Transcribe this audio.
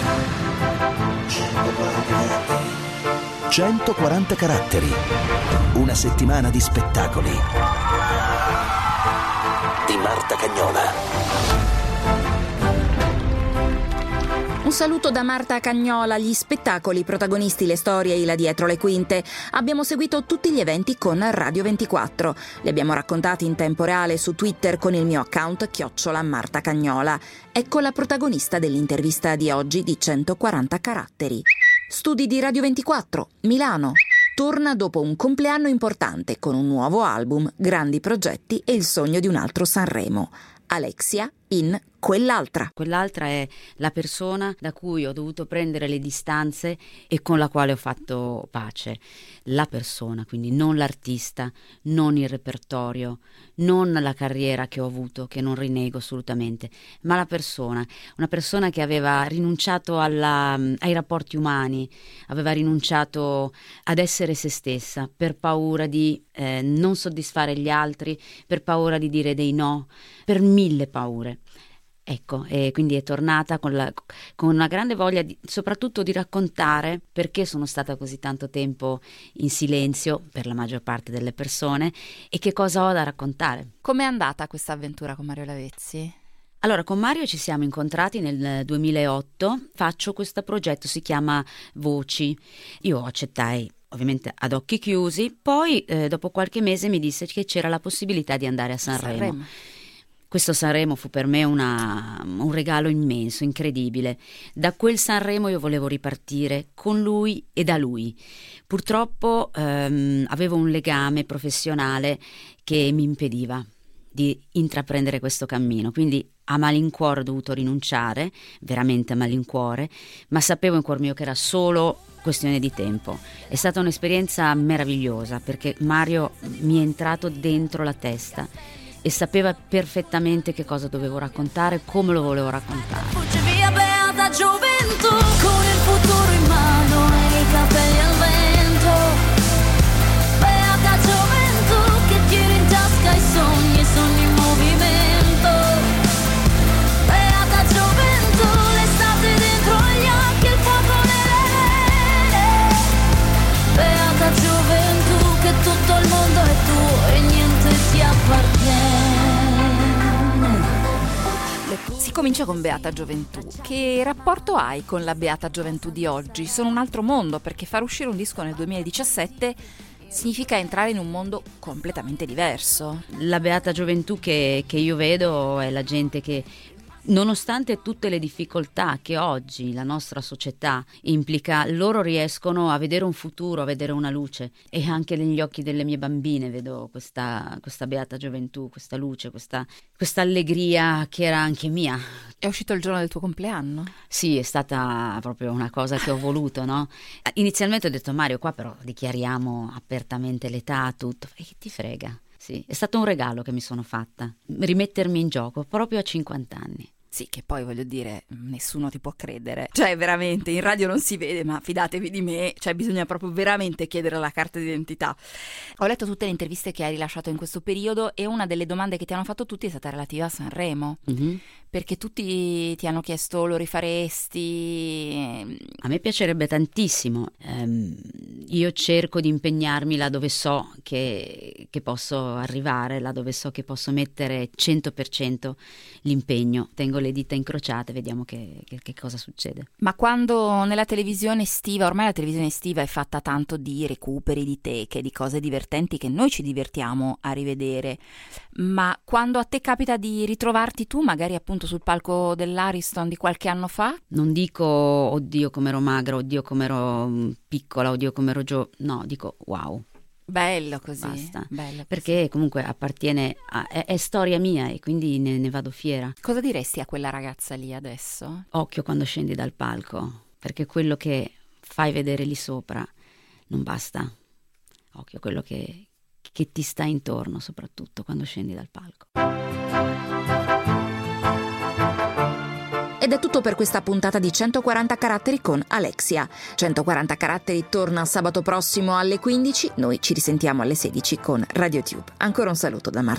140 caratteri. Una settimana di spettacoli. Di Marta Cagnola. Un saluto da Marta Cagnola. Gli spettacoli, protagonisti, le storie, i là dietro le quinte. Abbiamo seguito tutti gli eventi con Radio 24. Li abbiamo raccontati in tempo reale su Twitter con il mio account @Marta Cagnola. Ecco la protagonista dell'intervista di oggi di 140 caratteri. Studi di Radio 24, Milano. Torna dopo un compleanno importante con un nuovo album, grandi progetti e il sogno di un altro Sanremo. Alexia in Quell'altra. Quell'altra è la persona da cui ho dovuto prendere le distanze e con la quale ho fatto pace. La persona, quindi non l'artista, non il repertorio, non la carriera che ho avuto, che non rinego assolutamente, ma la persona. Una persona che aveva rinunciato ai rapporti umani, aveva rinunciato ad essere se stessa per paura di non soddisfare gli altri, per paura di dire dei no, per 1000 paure. Ecco, e quindi è tornata con una grande voglia soprattutto di raccontare perché sono stata così tanto tempo in silenzio per la maggior parte delle persone e che cosa ho da raccontare. Com'è andata questa avventura con Mario Lavezzi? Allora, con Mario ci siamo incontrati nel 2008, faccio questo progetto, si chiama Voci. Io accettai ovviamente ad occhi chiusi, poi dopo qualche mese mi disse che c'era la possibilità di andare a Sanremo. Questo Sanremo fu per me un regalo immenso, incredibile. Da quel Sanremo io volevo ripartire con lui e da lui. Purtroppo avevo un legame professionale che mi impediva di intraprendere questo cammino, quindi a malincuore ho dovuto rinunciare, veramente a malincuore, ma sapevo in cuor mio che era solo questione di tempo. È stata un'esperienza meravigliosa perché Mario mi è entrato dentro la testa e sapeva perfettamente che cosa dovevo raccontare, come lo volevo raccontare. Fugge via beata gioventù, con il futuro in mano e i capelli al vento. Beata gioventù che tieni in tasca i sogni in movimento. Beata gioventù, l'estate dentro gli occhi, il fuoco nelle vene. Beata gioventù che tutto il mondo è tuo e niente ti appartiene. Si comincia con Beata Gioventù. Che rapporto hai con la Beata Gioventù di oggi? Sono un altro mondo, perché far uscire un disco nel 2017 significa entrare in un mondo completamente diverso. La Beata Gioventù che io vedo è la gente che, nonostante tutte le difficoltà che oggi la nostra società implica, loro riescono a vedere un futuro, a vedere una luce, e anche negli occhi delle mie bambine vedo questa beata gioventù, questa luce, questa allegria che era anche mia. È uscito il giorno del tuo compleanno? Sì, è stata proprio una cosa che ho voluto, no? Inizialmente ho detto: Mario, qua però dichiariamo apertamente l'età, tutto. E che ti frega? Sì, è stato un regalo che mi sono fatta, rimettermi in gioco proprio a 50 anni. Sì, che poi voglio dire, nessuno ti può credere. Cioè, veramente, in radio non si vede, ma fidatevi di me, cioè bisogna proprio veramente chiedere la carta d'identità. Ho letto tutte le interviste che hai rilasciato in questo periodo e una delle domande che ti hanno fatto tutti è stata relativa a Sanremo. Mm-hmm. Perché tutti ti hanno chiesto: lo rifaresti? A me piacerebbe tantissimo. Io cerco di impegnarmi là dove so che posso arrivare, là dove so che posso mettere 100% l'impegno. Tengo le dita incrociate, vediamo che cosa succede. Ma quando nella televisione estiva, ormai la televisione estiva è fatta tanto di recuperi, di teche, di cose divertenti che noi ci divertiamo a rivedere, ma quando a te capita di ritrovarti tu magari appunto sul palco dell'Ariston di qualche anno fa? Non dico oddio come ero magra, oddio come ero piccola, oddio come ero no, dico wow. Bello così. Basta. Bello così. Perché comunque appartiene è storia mia e quindi ne vado fiera. Cosa diresti a quella ragazza lì adesso? Occhio quando scendi dal palco, perché quello che fai vedere lì sopra non basta. Occhio a quello che ti sta intorno, soprattutto quando scendi dal palco. Ed è tutto per questa puntata di 140 caratteri con Alexia. 140 caratteri torna sabato prossimo alle 15, noi ci risentiamo alle 16 con RadioTube. Ancora un saluto da Marta.